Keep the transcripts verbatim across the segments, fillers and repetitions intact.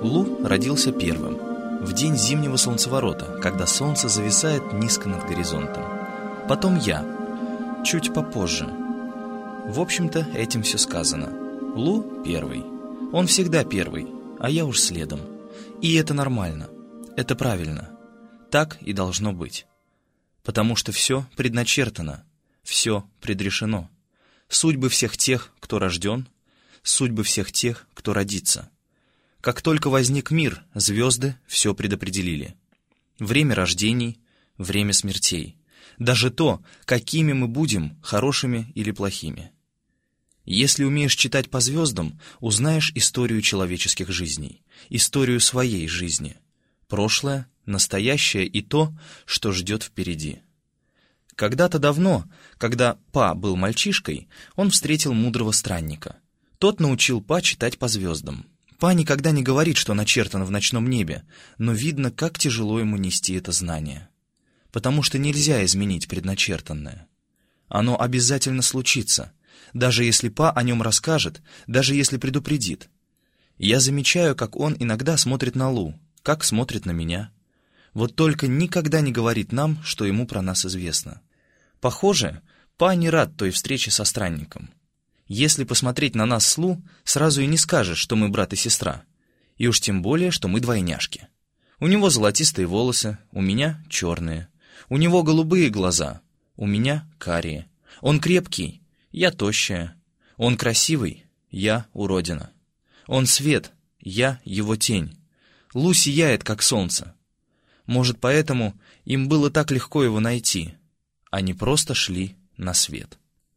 Лу родился первым, в день зимнего солнцеворота, когда солнце зависает низко над горизонтом. Потом я, чуть попозже. В общем-то, этим все сказано. Лу первый. Он всегда первый, а я уж следом. И это нормально, это правильно. Так и должно быть. Потому что все предначертано, все предрешено. Судьбы всех тех, кто рожден, судьбы всех тех, кто родится. Как только возник мир, звезды все предопределили. Время рождений, время смертей. Даже то, какими мы будем, хорошими или плохими. Если умеешь читать по звездам, узнаешь историю человеческих жизней, историю своей жизни. Прошлое, настоящее и то, что ждет впереди. Когда-то давно, когда Па был мальчишкой, он встретил мудрого странника. Тот научил Па читать по звездам. Па никогда не говорит, что начертано в ночном небе, но видно, как тяжело ему нести это знание. Потому что нельзя изменить предначертанное. Оно обязательно случится, даже если Па о нем расскажет, даже если предупредит. Я замечаю, как он иногда смотрит на Лу, как смотрит на меня. Вот только никогда не говорит нам, что ему про нас известно. Похоже, Па не рад той встрече со странником. Если посмотреть на нас с Лу, сразу и не скажешь, что мы брат и сестра. И уж тем более, что мы двойняшки. У него золотистые волосы, у меня черные. У него голубые глаза, у меня карие. Он крепкий, я тощая. Он красивый, я уродина. Он свет, я его тень. Лу сияет, как солнце. Может, поэтому им было так легко его найти. Они просто шли на свет.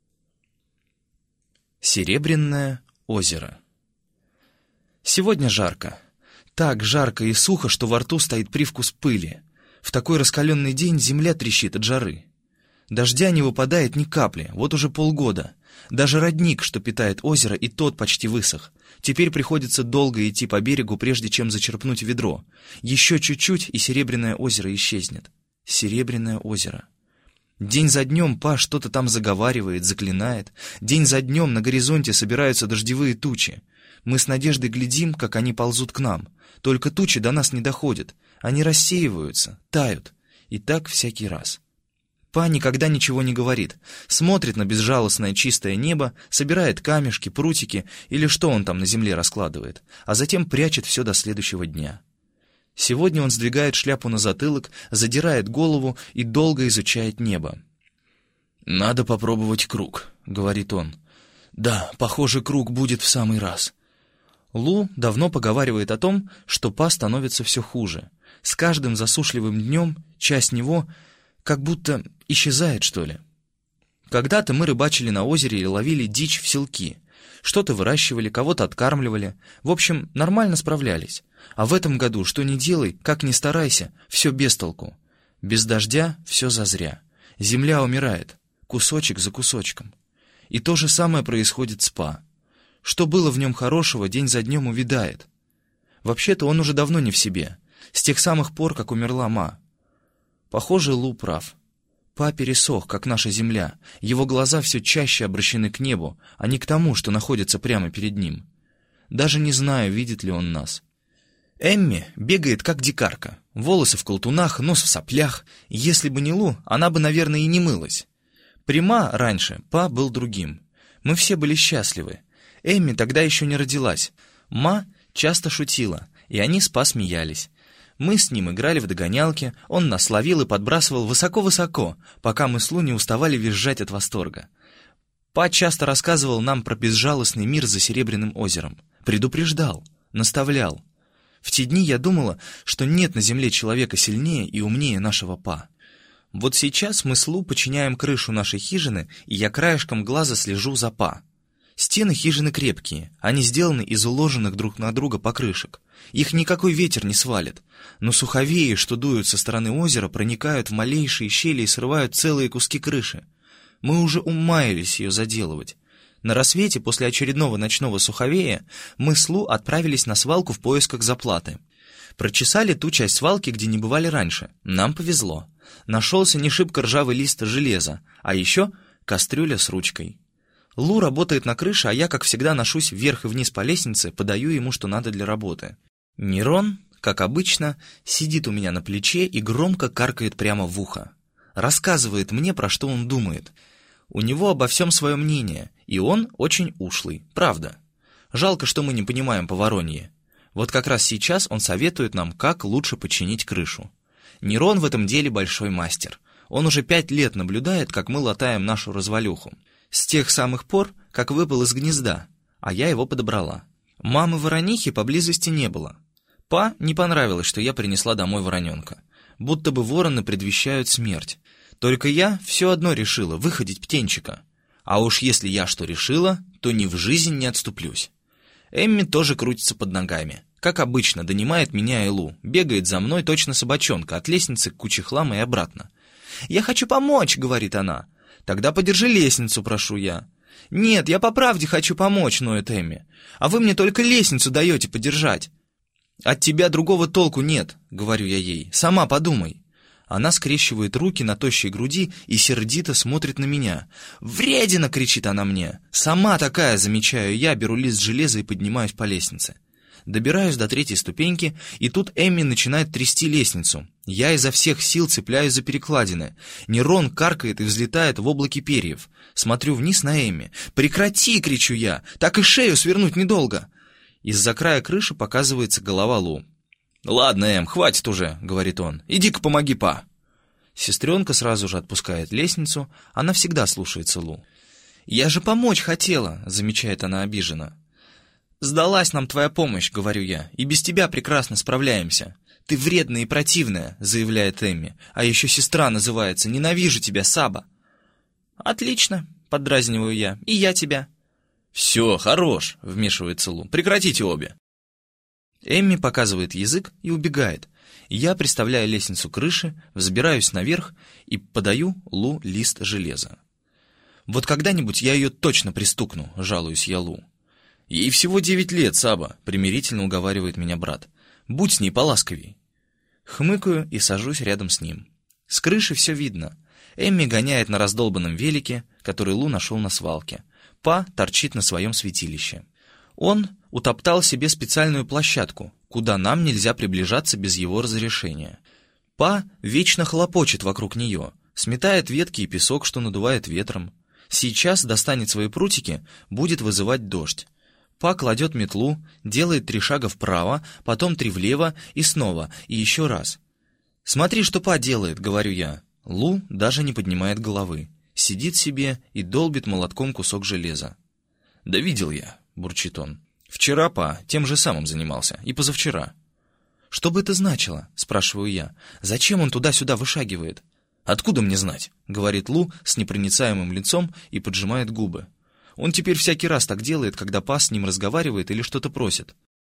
Серебряное озеро. Сегодня жарко. Так жарко и сухо, что во рту стоит привкус пыли. В такой раскаленный день земля трещит от жары. Дождя не выпадает ни капли, вот уже полгода. Даже родник, что питает озеро, и тот почти высох. Теперь приходится долго идти по берегу, прежде чем зачерпнуть ведро. Еще чуть-чуть, и Серебряное озеро исчезнет. Серебряное озеро. День за днем Па что-то там заговаривает, заклинает. День за днем на горизонте собираются дождевые тучи. Мы с надеждой глядим, как они ползут к нам. Только тучи до нас не доходят. Они рассеиваются, тают. И так всякий раз. Па никогда ничего не говорит. Смотрит на безжалостное чистое небо, собирает камешки, прутики или что он там на земле раскладывает, а затем прячет все до следующего дня. Сегодня он сдвигает шляпу на затылок, задирает голову и долго изучает небо. «Надо попробовать круг», — говорит он. «Да, похоже, круг будет в самый раз». Лу давно поговаривает о том, что Па становится все хуже. С каждым засушливым днем часть него как будто исчезает, что ли. Когда-то мы рыбачили на озере и ловили дичь в селки. Что-то выращивали, кого-то откармливали. В общем, нормально справлялись. А в этом году, что ни делай, как ни старайся, все без толку. Без дождя все зазря. Земля умирает, кусочек за кусочком. И то же самое происходит с Па. Что было в нем хорошего, день за днем увядает. Вообще-то он уже давно не в себе, с тех самых пор, как умерла Ма. Похоже, Лу прав. Па пересох, как наша земля. Его глаза все чаще обращены к небу, а не к тому, что находится прямо перед ним. Даже не знаю, видит ли он нас. Эмми бегает, как дикарка. Волосы в колтунах, нос в соплях. Если бы не Лу, она бы, наверное, и не мылась. При Ма раньше Па был другим. Мы все были счастливы. Эмми тогда еще не родилась. Ма часто шутила, и они с Па смеялись. Мы с ним играли в догонялки, он нас ловил и подбрасывал высоко-высоко, пока мы с Лу не уставали визжать от восторга. Па часто рассказывал нам про безжалостный мир за Серебряным озером. Предупреждал, наставлял. В те дни я думала, что нет на земле человека сильнее и умнее нашего Па. Вот сейчас мы с Лу подчиняем крышу нашей хижины, и я краешком глаза слежу за Па. Стены хижины крепкие, они сделаны из уложенных друг на друга покрышек. Их никакой ветер не свалит, но суховеи, что дуют со стороны озера, проникают в малейшие щели и срывают целые куски крыши. Мы уже умаялись ее заделывать. На рассвете, после очередного ночного суховея, мы с Лу отправились на свалку в поисках заплаты. Прочесали ту часть свалки, где не бывали раньше. Нам повезло. Нашелся не шибко ржавый лист железа, а еще кастрюля с ручкой. Лу работает на крыше, а я, как всегда, ношусь вверх и вниз по лестнице, подаю ему, что надо для работы. Нерон, как обычно, сидит у меня на плече и громко каркает прямо в ухо. Рассказывает мне, про что он думает. У него обо всем свое мнение, и он очень ушлый, правда. Жалко, что мы не понимаем по-воронье. Вот как раз сейчас он советует нам, как лучше починить крышу. Нерон в этом деле большой мастер. Он уже пять лет наблюдает, как мы латаем нашу развалюху. С тех самых пор, как выпал из гнезда, а я его подобрала. Мамы воронихи поблизости не было. Па не понравилось, что я принесла домой вороненка. Будто бы вороны предвещают смерть. Только я все одно решила выходить птенчика. А уж если я что решила, то ни в жизнь не отступлюсь. Эмми тоже крутится под ногами. Как обычно, донимает меня и Лу. Бегает за мной точно собачонка, от лестницы к куче хлама и обратно. «Я хочу помочь», — говорит она. «Тогда подержи лестницу, прошу я». «Нет, я по правде хочу помочь», — ноет Эмми. «А вы мне только лестницу даете подержать». «От тебя другого толку нет», — говорю я ей. «Сама подумай». Она скрещивает руки на тощей груди и сердито смотрит на меня. «Вредина!» — кричит она мне. «Сама такая!» — замечаю я, беру лист железа и поднимаюсь по лестнице. Добираюсь до третьей ступеньки, и тут Эмми начинает трясти лестницу. Я изо всех сил цепляюсь за перекладины. Нерон каркает и взлетает в облаке перьев. Смотрю вниз на Эмми. «Прекрати!» — кричу я. «Так и шею свернуть недолго!» Из-за края крыши показывается голова Лу. «Ладно, Эм, хватит уже», — говорит он. «Иди-ка помоги, па». Сестренка сразу же отпускает лестницу, она всегда слушается Лу. «Я же помочь хотела», — замечает она обиженно. «Сдалась нам твоя помощь», — говорю я, — «и без тебя прекрасно справляемся». «Ты вредная и противная», — заявляет Эмми, «а еще сестра называется, ненавижу тебя, Саба». «Отлично», — поддразниваю я, — «и я тебя». «Все, хорош», — вмешивается Лу, — «прекратите обе». Эмми показывает язык и убегает. Я приставляю лестницу к крыше, взбираюсь наверх и подаю Лу лист железа. «Вот когда-нибудь я ее точно пристукну», — жалуюсь я Лу. «Ей всего девять лет, Саба», — примирительно уговаривает меня брат. «Будь с ней поласковей». Хмыкаю и сажусь рядом с ним. С крыши все видно. Эмми гоняет на раздолбанном велике, который Лу нашел на свалке. Па торчит на своем святилище. Он утоптал себе специальную площадку, куда нам нельзя приближаться без его разрешения. Па вечно хлопочет вокруг нее, сметает ветки и песок, что надувает ветром. Сейчас достанет свои прутики, будет вызывать дождь. Па кладет метлу, делает три шага вправо, потом три влево и снова, и еще раз. «Смотри, что Па делает», — говорю я. Лу даже не поднимает головы. Сидит себе и долбит молотком кусок железа. «Да видел я», — бурчит он. «Вчера Па тем же самым занимался, и позавчера». «Что бы это значило?» — спрашиваю я. «Зачем он туда-сюда вышагивает?» «Откуда мне знать?» — говорит Лу с непроницаемым лицом и поджимает губы. Он теперь всякий раз так делает, когда Па с ним разговаривает или что-то просит.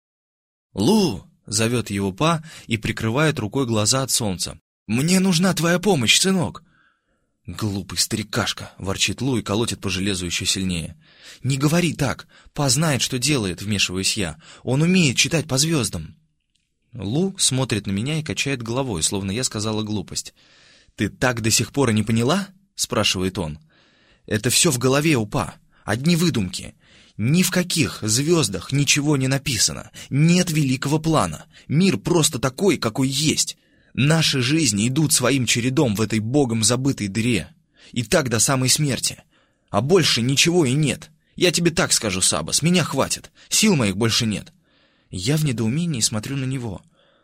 «Лу!» — зовет его Па и прикрывает рукой глаза от солнца. «Мне нужна твоя помощь, сынок!» «Глупый старикашка!» — ворчит Лу и колотит по железу еще сильнее. «Не говори так! Па знает, что делает!» — вмешиваюсь я. «Он умеет читать по звездам!» Лу смотрит на меня и качает головой, словно я сказала глупость. «Ты так до сих пор и не поняла?» — спрашивает он. «Это все в голове у Па. Одни выдумки. Ни в каких звездах ничего не написано. Нет великого плана. Мир просто такой, какой есть. Наши жизни идут своим чередом в этой богом забытой дыре. И так до самой смерти. А больше ничего и нет. Я тебе так скажу, Саба, с меня хватит. Сил моих больше нет». Я в недоумении смотрю на него.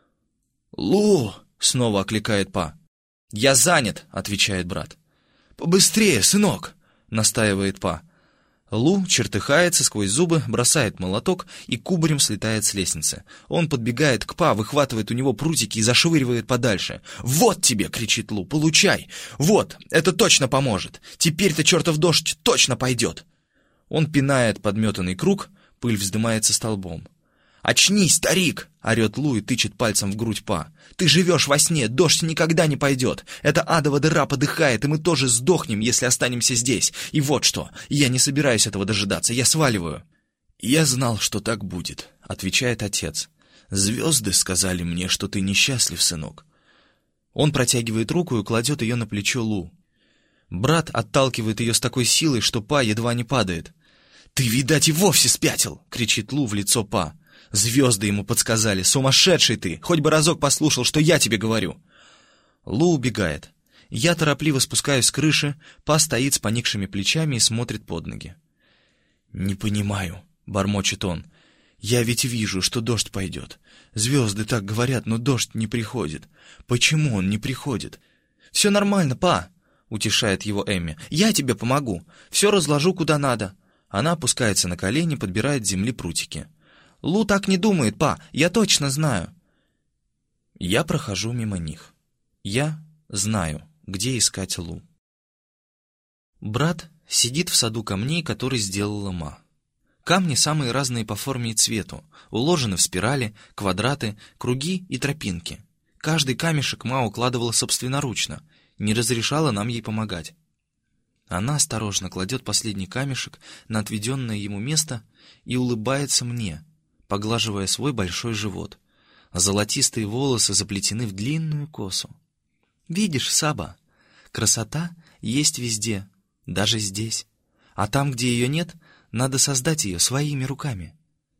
«Лу!» — снова окликает Па. «Я занят», — отвечает брат. «Побыстрее, сынок!» — настаивает Па. Лу чертыхается сквозь зубы, бросает молоток и кубарем слетает с лестницы. Он подбегает к Па, выхватывает у него прутики и зашвыривает подальше. «Вот тебе!» — кричит Лу. «Получай! Вот! Это точно поможет! Теперь-то чертов дождь точно пойдет!» Он пинает подметанный круг, пыль вздымается столбом. «Очнись, старик!» — орет Лу и тычет пальцем в грудь Па. «Ты живешь во сне, дождь никогда не пойдет. Эта адова дыра подыхает, и мы тоже сдохнем, если останемся здесь. И вот что, я не собираюсь этого дожидаться, я сваливаю». «Я знал, что так будет», — отвечает отец. «Звезды сказали мне, что ты несчастлив, сынок». Он протягивает руку и кладет ее на плечо Лу. Брат отталкивает ее с такой силой, что Па едва не падает. «Ты, видать, и вовсе спятил!» — кричит Лу в лицо Па. Звезды ему подсказали. Сумасшедший ты! Хоть бы разок послушал, что я тебе говорю!» Лу убегает. Я торопливо спускаюсь с крыши, Па стоит с поникшими плечами и смотрит под ноги. «Не понимаю», — бормочет он. «Я ведь вижу, что дождь пойдет. Звезды так говорят, но дождь не приходит. Почему он не приходит?» «Все нормально, Па», — утешает его Эмми. «Я тебе помогу. Все разложу куда надо». Она опускается на колени, подбирает с земли прутики. «Лу так не думает, Па, я точно знаю». Я прохожу мимо них. Я знаю, где искать Лу. Брат сидит в саду камней, который сделала Ма. Камни самые разные по форме и цвету, уложены в спирали, квадраты, круги и тропинки. Каждый камешек Ма укладывала собственноручно, не разрешала нам ей помогать. Она осторожно кладет последний камешек на отведенное ему место и улыбается мне, поглаживая свой большой живот. Золотистые волосы заплетены в длинную косу. «Видишь, Саба, красота есть везде, даже здесь. А там, где ее нет, надо создать ее своими руками».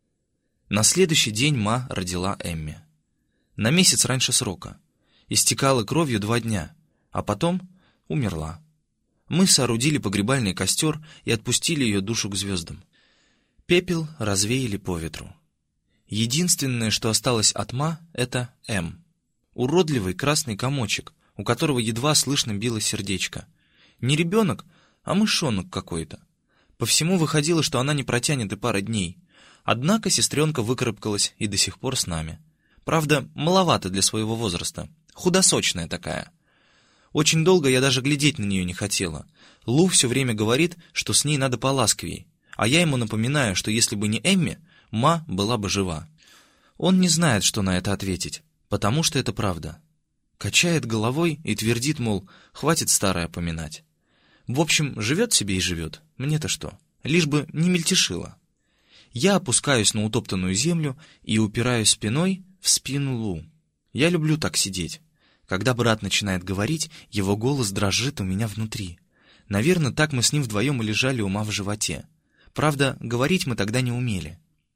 На следующий день Ма родила Эмми. На месяц раньше срока. Истекала кровью два дня, а потом умерла. Мы соорудили погребальный костер и отпустили ее душу к звездам. Пепел развеяли по ветру. Единственное, что осталось от Ма, это М. Уродливый красный комочек, у которого едва слышно билось сердечко. Не ребенок, а мышонок какой-то. По всему выходило, что она не протянет и пары дней. Однако сестренка выкарабкалась и до сих пор с нами. Правда, маловато для своего возраста. Худосочная такая. Очень долго я даже глядеть на нее не хотела. Лу все время говорит, что с ней надо поласковей. А я ему напоминаю, что если бы не Эмми, Ма была бы жива. Он не знает, что на это ответить, потому что это правда. Качает головой и твердит, мол, хватит старое поминать. В общем, живет себе и живет. Мне-то что? Лишь бы не мельтешило. Я опускаюсь на утоптанную землю и упираюсь спиной в спину Лу. Я люблю так сидеть. Когда брат начинает говорить, его голос дрожит у меня внутри. Наверное, так мы с ним вдвоем и лежали у Ма в животе. Правда, говорить мы тогда не умели.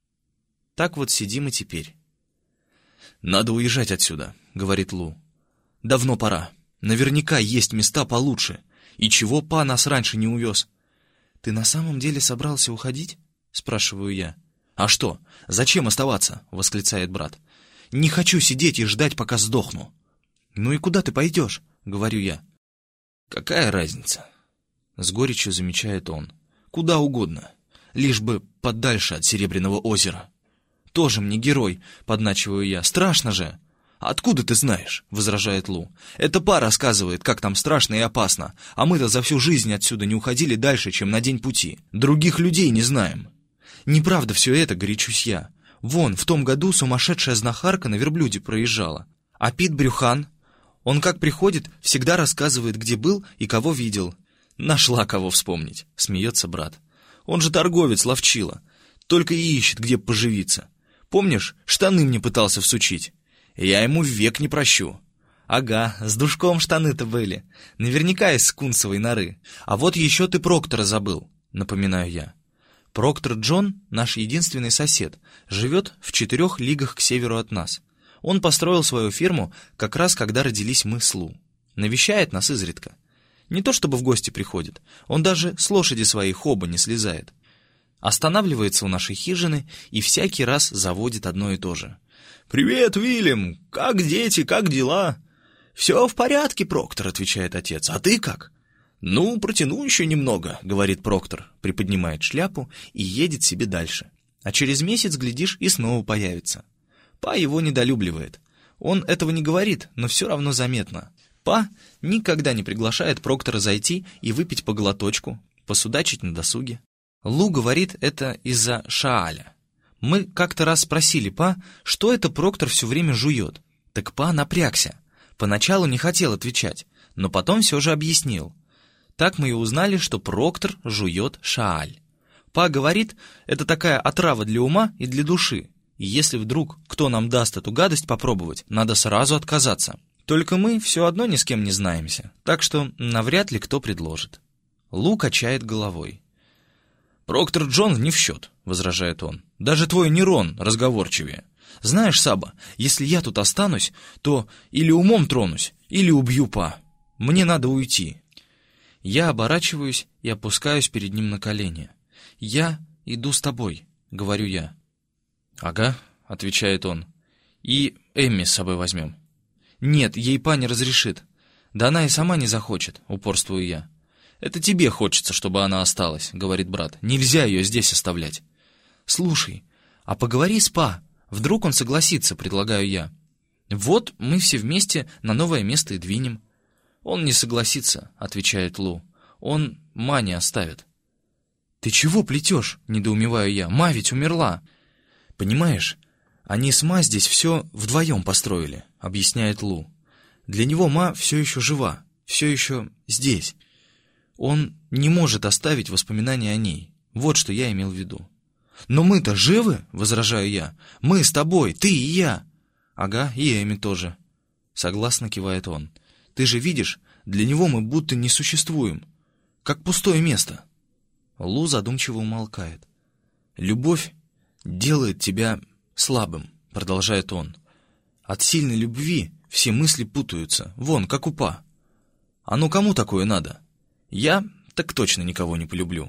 Так вот сидим и теперь. «Надо уезжать отсюда», — говорит Лу. «Давно пора. Наверняка есть места получше. И чего Па нас раньше не увез?» «Ты на самом деле собрался уходить?» — спрашиваю я. «А что? Зачем оставаться?» — восклицает брат. «Не хочу сидеть и ждать, пока сдохну». «Ну и куда ты пойдешь?» — говорю я. «Какая разница?» — с горечью замечает он. «Куда угодно, лишь бы подальше от Серебряного озера». «Тоже мне герой», — подначиваю я. «Страшно же». «Откуда ты знаешь?» — возражает Лу. «Это Па рассказывает, как там страшно и опасно, а мы-то за всю жизнь отсюда не уходили дальше, чем на день пути. Других людей не знаем». «Неправда все это», — горячусь я. «Вон, в том году сумасшедшая знахарка на верблюде проезжала. А Пит Брюхан, он как приходит, всегда рассказывает, где был и кого видел». «Нашла кого вспомнить», — смеется брат. «Он же торговец ловчила, только и ищет, где поживиться. Помнишь, штаны мне пытался всучить? Я ему век не прощу». «Ага, с душком штаны-то были. Наверняка из скунсовой норы. А вот еще ты Проктора забыл», — напоминаю я. Проктор Джон, наш единственный сосед, живет в четырех лигах к северу от нас. Он построил свою ферму как раз, когда родились мы с Лу. Навещает нас изредка. Не то чтобы в гости приходит, он даже с лошади своей хоба не слезает. Останавливается у нашей хижины и всякий раз заводит одно и то же. «Привет, Уильям! Как дети, как дела?» «Все в порядке, Проктор», — отвечает отец. «А ты как?» «Ну, протяну еще немного», — говорит Проктор, приподнимает шляпу и едет себе дальше. А через месяц, глядишь, и снова появится. Па его недолюбливает. Он этого не говорит, но все равно заметно. Па никогда не приглашает Проктора зайти и выпить по глоточку, посудачить на досуге. Лу говорит это из-за Шааля. Мы как-то раз спросили Па, что это Проктор все время жует. Так Па напрягся. Поначалу не хотел отвечать, но потом все же объяснил. Так мы и узнали, что Проктор жует Шааль. Па говорит, это такая отрава для ума и для души. И если вдруг кто нам даст эту гадость попробовать, надо сразу отказаться. Только мы все одно ни с кем не знаемся, так что навряд ли кто предложит. Лу качает головой. «Проктор Джон не в счет. возражает он. «Даже твой Нерон разговорчивее. Знаешь, Саба, если я тут останусь, то или умом тронусь, или убью Па. Мне надо уйти». Я оборачиваюсь и опускаюсь перед ним на колени. «Я иду с тобой», — говорю я. «Ага», — отвечает он. «И Эмми с собой возьмем». «Нет, ей Па не разрешит. Да она и сама не захочет», — упорствую я. «Это тебе хочется, чтобы она осталась», — говорит брат. «Нельзя ее здесь оставлять». «Слушай, а поговори с Па. Вдруг он согласится», — предлагаю я. «Вот мы все вместе на новое место и двинем». «Он не согласится», — отвечает Лу. «Он Ма не оставит». «Ты чего плетешь?» — недоумеваю я. «Ма ведь умерла». «Понимаешь, они с Ма здесь все вдвоем построили», — объясняет Лу. «Для него Ма все еще жива, все еще здесь. Он не может оставить воспоминания о ней. Вот что я имел в виду». «Но мы-то живы?» — возражаю я. «Мы с тобой, ты и я». «Ага, и Эми тоже», — согласно кивает он. «Ты же видишь, для него мы будто не существуем, как пустое место». Лу задумчиво умолкает. «Любовь делает тебя слабым», — продолжает он. «От сильной любви все мысли путаются, вон, как у Па. А ну кому такое надо? Я так точно никого не полюблю».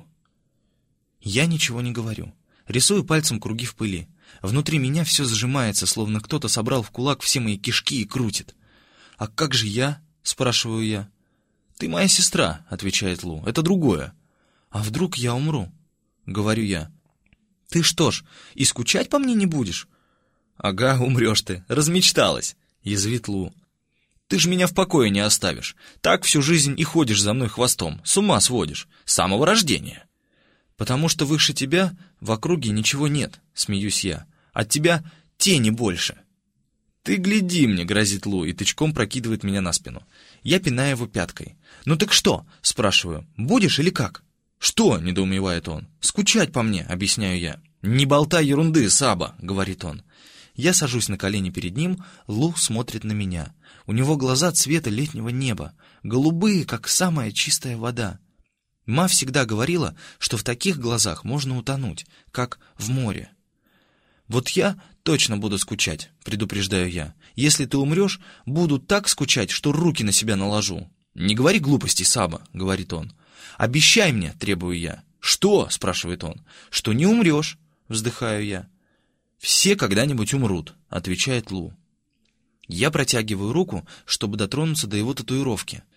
Я ничего не говорю. Рисую пальцем круги в пыли. Внутри меня все сжимается, словно кто-то собрал в кулак все мои кишки и крутит. «А как же я?» — спрашиваю я. «Ты моя сестра», — отвечает Лу. «Это другое». «А вдруг я умру?» — говорю я. «Ты что ж, и скучать по мне не будешь?» «Ага, умрешь ты, размечталась», — язвит Лу. «Ты же меня в покое не оставишь. Так всю жизнь и ходишь за мной хвостом, с ума сводишь, с самого рождения». «Потому что выше тебя в округе ничего нет», — смеюсь я. «От тебя тени больше». «Ты гляди мне», — грозит Лу и тычком прокидывает меня на спину. Я пинаю его пяткой. «Ну так что?» — спрашиваю. «Будешь или как?» «Что?» — недоумевает он. «Скучать по мне», — объясняю я. «Не болтай ерунды, Саба», — говорит он. Я сажусь на колени перед ним, Лу смотрит на меня. У него глаза цвета летнего неба, голубые, как самая чистая вода. Ма всегда говорила, что в таких глазах можно утонуть, как в море. «Вот я точно буду скучать», — предупреждаю я. «Если ты умрешь, буду так скучать, что руки на себя наложу». «Не говори глупостей, Саба», — говорит он. «Обещай мне», — требую я. «Что?» — спрашивает он. «Что не умрешь», — вздыхаю я. «Все когда-нибудь умрут», — отвечает Лу. Я протягиваю руку, чтобы дотронуться до его татуировки.